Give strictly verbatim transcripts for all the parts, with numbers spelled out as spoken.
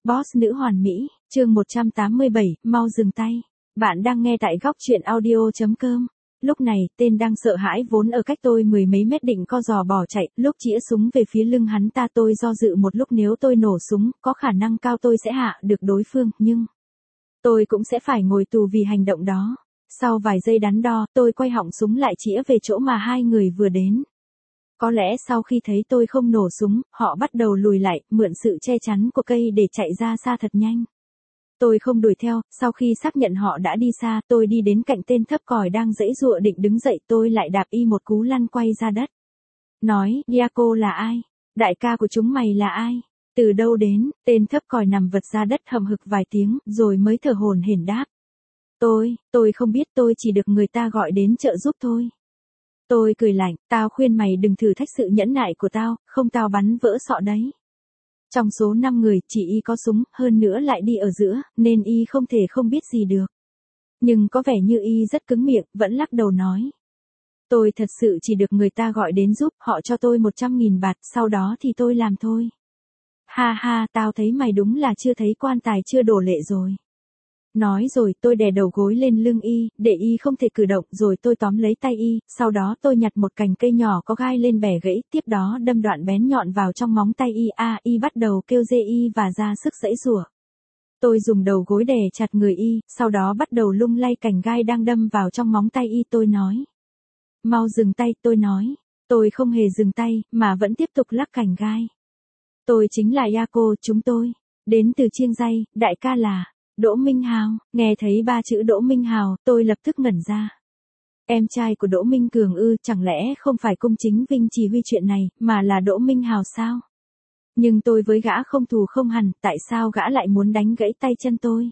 Boss nữ hoàn mỹ, chương một trăm tám mươi bảy, mau dừng tay. Bạn đang nghe tại góc truyện audio chấm com. Lúc này, tên đang sợ hãi vốn ở cách tôi mười mấy mét định co giò bỏ chạy, lúc chĩa súng về phía lưng hắn ta tôi do dự một lúc nếu tôi nổ súng, có khả năng cao tôi sẽ hạ được đối phương, nhưng tôi cũng sẽ phải ngồi tù vì hành động đó. Sau vài giây đắn đo, tôi quay họng súng lại chĩa về chỗ mà hai người vừa đến. Có lẽ sau khi thấy tôi không nổ súng, họ bắt đầu lùi lại, mượn sự che chắn của cây để chạy ra xa thật nhanh. Tôi không đuổi theo, sau khi xác nhận họ đã đi xa, tôi đi đến cạnh tên thấp còi đang giãy giụa định đứng dậy, tôi lại đạp y một cú lăn quay ra đất. Nói, Diaco là ai? Đại ca của chúng mày là ai? Từ đâu đến? Tên thấp còi nằm vật ra đất hậm hực vài tiếng, rồi mới thở hổn hển đáp. Tôi, tôi không biết, tôi chỉ được người ta gọi đến trợ giúp thôi. Tôi cười lạnh, tao khuyên mày đừng thử thách sự nhẫn nại của tao, không tao bắn vỡ sọ đấy. Trong số năm người, chỉ y có súng, hơn nữa lại đi ở giữa, nên y không thể không biết gì được. Nhưng có vẻ như y rất cứng miệng, vẫn lắc đầu nói. Tôi thật sự chỉ được người ta gọi đến giúp, họ cho tôi một trăm nghìn bạt, sau đó thì tôi làm thôi. Ha ha, tao thấy mày đúng là chưa thấy quan tài chưa đổ lệ rồi. Nói rồi tôi đè đầu gối lên lưng y, để y không thể cử động, rồi tôi tóm lấy tay y, sau đó tôi nhặt một cành cây nhỏ có gai lên bẻ gãy, tiếp đó đâm đoạn bén nhọn vào trong móng tay y, a à, y bắt đầu kêu rê y và ra sức giãy giụa. Tôi dùng đầu gối đè chặt người y, sau đó bắt đầu lung lay cành gai đang đâm vào trong móng tay y, tôi nói. Mau dừng tay, tôi nói. Tôi không hề dừng tay, mà vẫn tiếp tục lắc cành gai. Tôi chính là Diaco, chúng tôi. Đến từ Chiêng Ray, đại ca là Đỗ Minh Hào. Nghe thấy ba chữ Đỗ Minh Hào, tôi lập tức ngẩn ra. Em trai của Đỗ Minh Cường ư, chẳng lẽ không phải Cung Chính Vinh chỉ huy chuyện này, mà là Đỗ Minh Hào sao? Nhưng tôi với gã không thù không hằn, tại sao gã lại muốn đánh gãy tay chân tôi?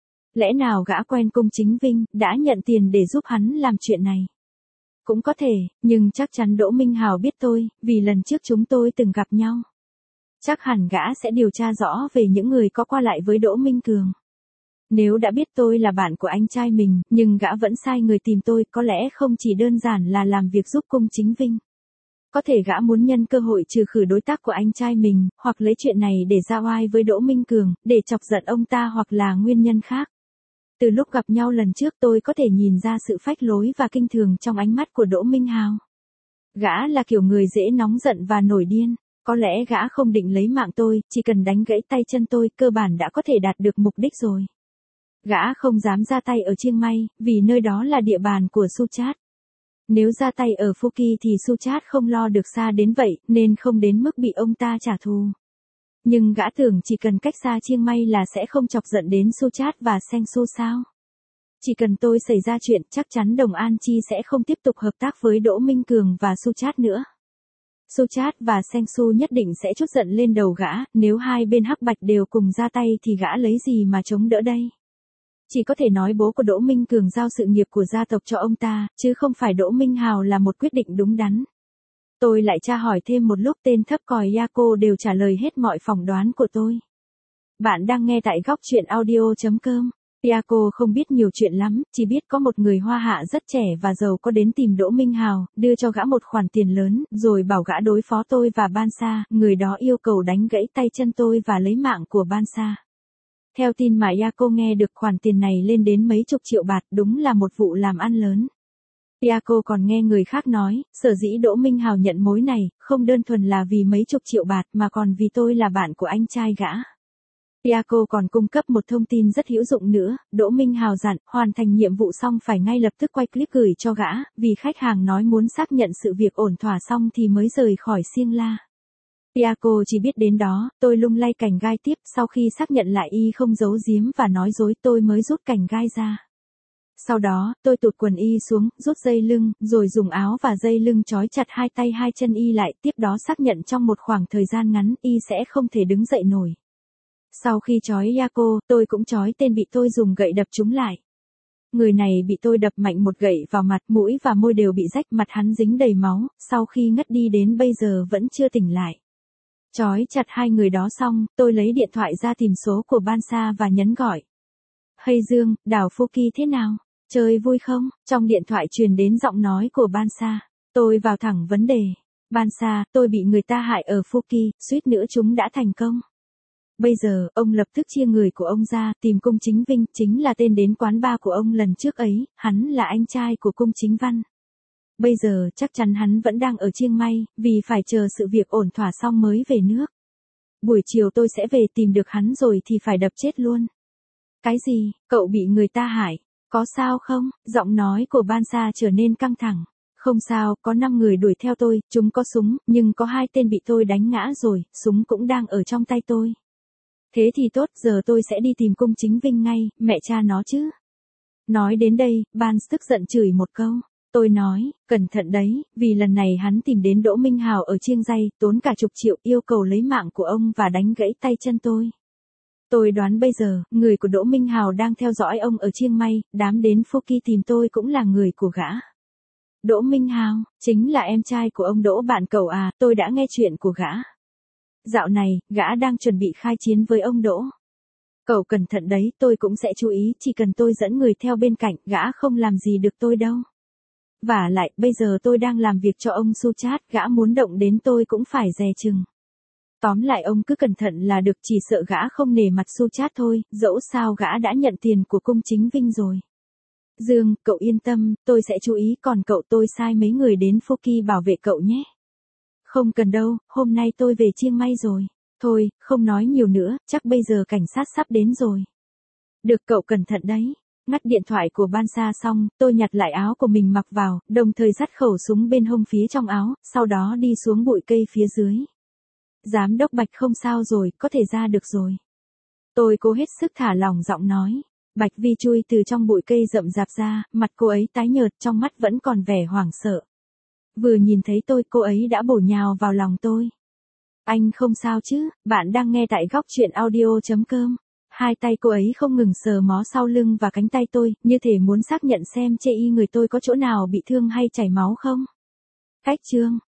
Lẽ nào gã quen Cung Chính Vinh, đã nhận tiền để giúp hắn làm chuyện này? Cũng có thể, nhưng chắc chắn Đỗ Minh Hào biết tôi, vì lần trước chúng tôi từng gặp nhau. Chắc hẳn gã sẽ điều tra rõ về những người có qua lại với Đỗ Minh Cường. Nếu đã biết tôi là bạn của anh trai mình, nhưng gã vẫn sai người tìm tôi, có lẽ không chỉ đơn giản là làm việc giúp Cung Chính Vinh. Có thể gã muốn nhân cơ hội trừ khử đối tác của anh trai mình, hoặc lấy chuyện này để ra oai với Đỗ Minh Cường, để chọc giận ông ta hoặc là nguyên nhân khác. Từ lúc gặp nhau lần trước tôi có thể nhìn ra sự phách lối và kinh thường trong ánh mắt của Đỗ Minh Hào. Gã là kiểu người dễ nóng giận và nổi điên. Có lẽ gã không định lấy mạng tôi, chỉ cần đánh gãy tay chân tôi, cơ bản đã có thể đạt được mục đích rồi. Gã không dám ra tay ở Chiang Mai, vì nơi đó là địa bàn của Suchat. Nếu ra tay ở Phuket thì Suchat không lo được xa đến vậy, nên không đến mức bị ông ta trả thù. Nhưng gã tưởng chỉ cần cách xa Chiang Mai là sẽ không chọc giận đến Suchat và Seng Su sao? Chỉ cần tôi xảy ra chuyện, chắc chắn Đồng An Chi sẽ không tiếp tục hợp tác với Đỗ Minh Cường và Suchat nữa. Suchat và Seng Su nhất định sẽ trút giận lên đầu gã, nếu hai bên hắc bạch đều cùng ra tay thì gã lấy gì mà chống đỡ đây? Chỉ có thể nói bố của Đỗ Minh Cường giao sự nghiệp của gia tộc cho ông ta, chứ không phải Đỗ Minh Hào là một quyết định đúng đắn. Tôi lại tra hỏi thêm một lúc, tên thấp còi Diaco đều trả lời hết mọi phỏng đoán của tôi. Bạn đang nghe tại góc truyện audio chấm com. Diaco không biết nhiều chuyện lắm, chỉ biết có một người Hoa Hạ rất trẻ và giàu có đến tìm Đỗ Minh Hào, đưa cho gã một khoản tiền lớn, rồi bảo gã đối phó tôi và Ban Sa, người đó yêu cầu đánh gãy tay chân tôi và lấy mạng của Ban Sa. Theo tin mà Diaco nghe được, khoản tiền này lên đến mấy chục triệu bạt, đúng là một vụ làm ăn lớn. Diaco còn nghe người khác nói, sở dĩ Đỗ Minh Hào nhận mối này, không đơn thuần là vì mấy chục triệu bạt mà còn vì tôi là bạn của anh trai gã. Diaco còn cung cấp một thông tin rất hữu dụng nữa, Đỗ Minh Hào dặn, hoàn thành nhiệm vụ xong phải ngay lập tức quay clip gửi cho gã, vì khách hàng nói muốn xác nhận sự việc ổn thỏa xong thì mới rời khỏi Siêng La. Diaco chỉ biết đến đó, tôi lung lay cành gai tiếp, sau khi xác nhận lại y không giấu giếm và nói dối tôi mới rút cành gai ra. Sau đó, tôi tụt quần y xuống, rút dây lưng, rồi dùng áo và dây lưng trói chặt hai tay hai chân y lại, tiếp đó xác nhận trong một khoảng thời gian ngắn y sẽ không thể đứng dậy nổi. Sau khi trói Diaco, tôi cũng trói tên bị tôi dùng gậy đập trúng lại. Người này bị tôi đập mạnh một gậy vào mặt, mũi và môi đều bị rách, mặt hắn dính đầy máu, sau khi ngất đi đến bây giờ vẫn chưa tỉnh lại. Trói chặt hai người đó xong, tôi lấy điện thoại ra tìm số của Ban Sa và nhấn gọi. Hey Dương, đảo Phuket thế nào? Chơi vui không? Trong điện thoại truyền đến giọng nói của Ban Sa. Tôi vào thẳng vấn đề. Ban Sa, tôi bị người ta hại ở Phuket, suýt nữa chúng đã thành công. Bây giờ, ông lập tức chia người của ông ra, tìm Cung Chính Vinh, chính là tên đến quán bar của ông lần trước ấy, hắn là anh trai của Cung Chính Văn. Bây giờ, chắc chắn hắn vẫn đang ở Chiang Mai, vì phải chờ sự việc ổn thỏa xong mới về nước. Buổi chiều tôi sẽ về tìm được hắn rồi thì phải đập chết luôn. Cái gì, cậu bị người ta hại? Có sao không? Giọng nói của Ban Sa trở nên căng thẳng. Không sao, có năm người đuổi theo tôi, chúng có súng, nhưng có hai tên bị tôi đánh ngã rồi, súng cũng đang ở trong tay tôi. Thế thì tốt, giờ tôi sẽ đi tìm Cung Chính Vinh ngay, mẹ cha nó chứ. Nói đến đây, Ban tức giận chửi một câu. Tôi nói, cẩn thận đấy, vì lần này hắn tìm đến Đỗ Minh Hào ở Chiang Rai, tốn cả chục triệu, yêu cầu lấy mạng của ông và đánh gãy tay chân tôi. Tôi đoán bây giờ, người của Đỗ Minh Hào đang theo dõi ông ở Chiang Mai, đám đến Phuket tìm tôi cũng là người của gã. Đỗ Minh Hào, chính là em trai của ông Đỗ bạn cậu à, tôi đã nghe chuyện của gã. Dạo này, gã đang chuẩn bị khai chiến với ông Đỗ. Cậu cẩn thận đấy, tôi cũng sẽ chú ý, chỉ cần tôi dẫn người theo bên cạnh, gã không làm gì được tôi đâu. Vả lại, bây giờ tôi đang làm việc cho ông Suchat, gã muốn động đến tôi cũng phải dè chừng. Tóm lại ông cứ cẩn thận là được, chỉ sợ gã không nể mặt Suchat thôi, dẫu sao gã đã nhận tiền của Cung Chính Vinh rồi. Dương, cậu yên tâm, tôi sẽ chú ý, còn cậu tôi sai mấy người đến Phuket bảo vệ cậu nhé. Không cần đâu, hôm nay tôi về Chiang Mai rồi. Thôi, không nói nhiều nữa, chắc bây giờ cảnh sát sắp đến rồi. Được, cậu cẩn thận đấy. Ngắt điện thoại của Ban Sa xong, tôi nhặt lại áo của mình mặc vào, đồng thời dắt khẩu súng bên hông phía trong áo, sau đó đi xuống bụi cây phía dưới. Giám đốc Bạch không sao rồi, có thể ra được rồi. Tôi cố hết sức thả lỏng giọng nói. Bạch Vi chui từ trong bụi cây rậm rạp ra, mặt cô ấy tái nhợt, trong mắt vẫn còn vẻ hoảng sợ. Vừa nhìn thấy tôi, cô ấy đã bổ nhào vào lòng tôi. Anh không sao chứ, bạn đang nghe tại góc truyện audio chấm com. Hai tay cô ấy không ngừng sờ mó sau lưng và cánh tay tôi, như thể muốn xác nhận xem chê y người tôi có chỗ nào bị thương hay chảy máu không. Cách chương